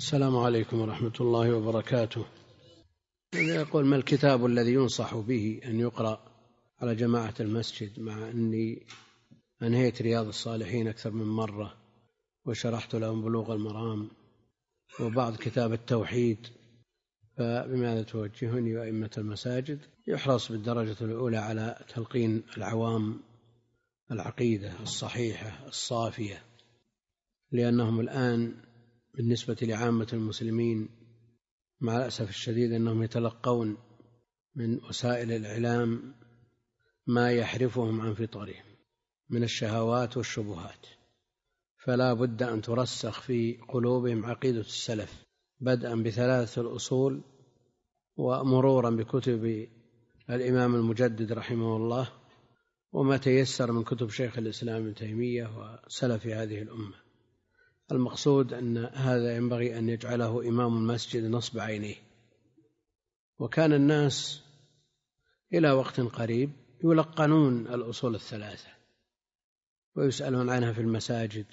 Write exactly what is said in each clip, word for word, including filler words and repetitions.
السلام عليكم ورحمة الله وبركاته. يقول: ما الكتاب الذي ينصح به أن يقرأ على جماعة المسجد، مع أني أنهيت رياض الصالحين أكثر من مرة وشرحت لهم بلوغ المرام وبعض كتاب التوحيد، فبماذا توجهني وأئمة المساجد؟ يحرص بالدرجة الأولى على تلقين العوام العقيدة الصحيحة الصافية، لأنهم الآن بالنسبة لعامة المسلمين مع الأسف الشديد أنهم يتلقون من وسائل الإعلام ما يحرفهم عن فطرهم من الشهوات والشبهات، فلا بد أن ترسخ في قلوبهم عقيدة السلف، بدءا بثلاثة الأصول ومرورا بكتب الإمام المجدد رحمه الله وما تيسر من كتب شيخ الإسلام ابن تيمية وسلف هذه الأمة. المقصود أن هذا ينبغي أن يجعله إمام المسجد نصب عينيه. وكان الناس إلى وقت قريب يلقنون الأصول الثلاثة ويسألون عنها في المساجد،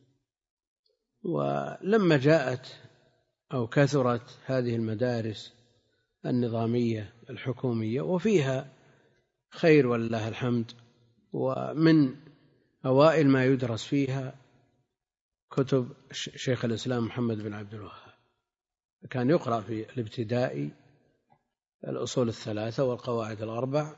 ولما جاءت أو كثرت هذه المدارس النظامية الحكومية وفيها خير ولله الحمد، ومن أوائل ما يدرس فيها كتب شيخ الإسلام محمد بن عبد الوهاب، كان يقرأ في الابتدائي الأصول الثلاثة والقواعد الأربع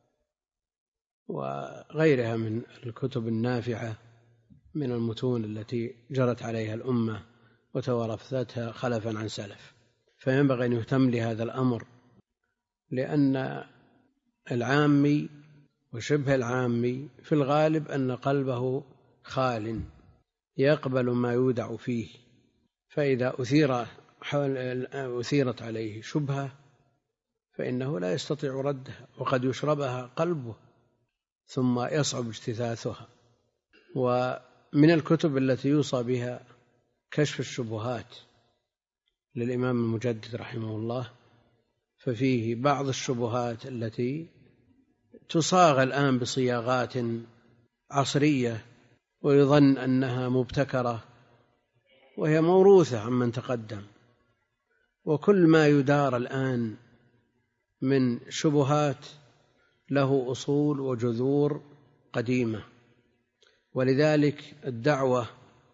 وغيرها من الكتب النافعة من المتون التي جرت عليها الأمة وتوارثتها خلفا عن سلف. فينبغي أن يهتم لهذا الأمر، لأن العامي وشبه العامي في الغالب أن قلبه خال يقبل ما يودع فيه، فإذا أثير أثيرت عليه شبهة فإنه لا يستطيع ردها، وقد يشربها قلبه ثم يصعب اجتثاثها. ومن الكتب التي يوصى بها كشف الشبهات للإمام المجدد رحمه الله، ففيه بعض الشبهات التي تصاغ الآن بصياغات عصرية ويظن أنها مبتكرة وهي موروثة عمن تقدم. وكل ما يدار الآن من شبهات له أصول وجذور قديمة، ولذلك الدعوة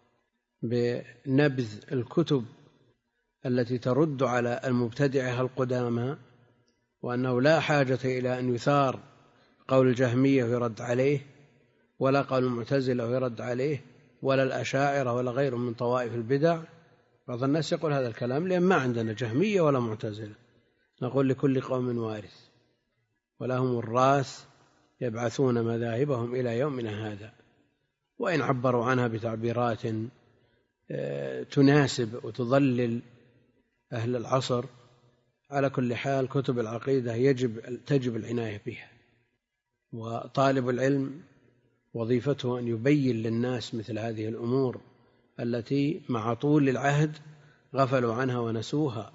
بنبذ الكتب التي ترد على المبتدعة القدامى، وأنه لا حاجة إلى أن يثار قول الجهمية ويرد عليه، ولا قول المعتزلة ويرد عليه، ولا الأشاعرة ولا غيرهم من طوائف البدع. بعض الناس يقول هذا الكلام لأن ما عندنا جهمية ولا معتزلة. نقول لكل قوم وارث ولهم الراث يبعثون مذاهبهم إلى يومنا هذا، وإن عبروا عنها بتعبيرات تناسب وتضلل أهل العصر. على كل حال كتب العقيدة يجب تجب العناية بها، وطالب العلم وظيفته أن يبين للناس مثل هذه الأمور التي مع طول العهد غفلوا عنها ونسوها.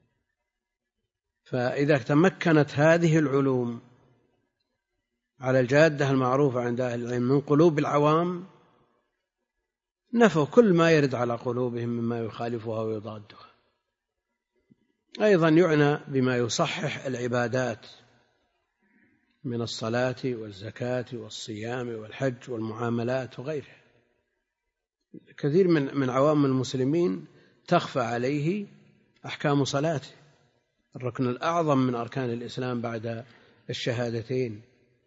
فإذا تمكنت هذه العلوم على الجادة المعروفة عند أهل العلم من قلوب العوام، نفوا كل ما يرد على قلوبهم مما يخالفها ويضادها. أيضا يعنى بما يصحح العبادات من الصلاة والزكاة والصيام والحج والمعاملات وغيرها. كثير من من عوام المسلمين تخفى عليه أحكام صلاته، الركن الأعظم من أركان الإسلام بعد الشهادتين.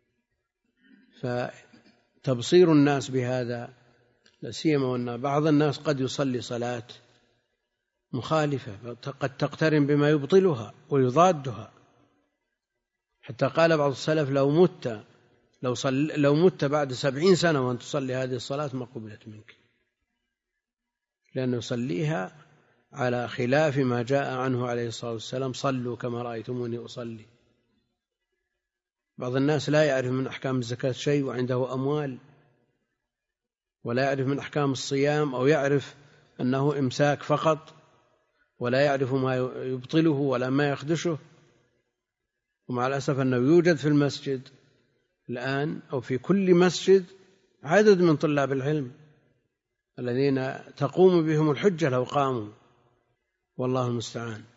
فتبصير الناس بهذا، لا سيما وأن بعض الناس قد يصلي صلاة مخالفة قد تقترن بما يبطلها ويضادها، حتى قال بعض السلف: لو مت لو, صل لو مت بعد سبعين سنة وأن تصلي هذه الصلاة ما قبلت منك، لأنه يصليها على خلاف ما جاء عنه عليه الصلاة والسلام: صلوا كما رأيتموني أصلي. بعض الناس لا يعرف من أحكام الزكاة شيء وعنده أموال، ولا يعرف من أحكام الصيام، أو يعرف أنه إمساك فقط ولا يعرف ما يبطله ولا ما يخدشه. ومع الأسف أنه يوجد في المسجد الآن أو في كل مسجد عدد من طلاب العلم الذين تقوم بهم الحجة لو قاموا، والله المستعان.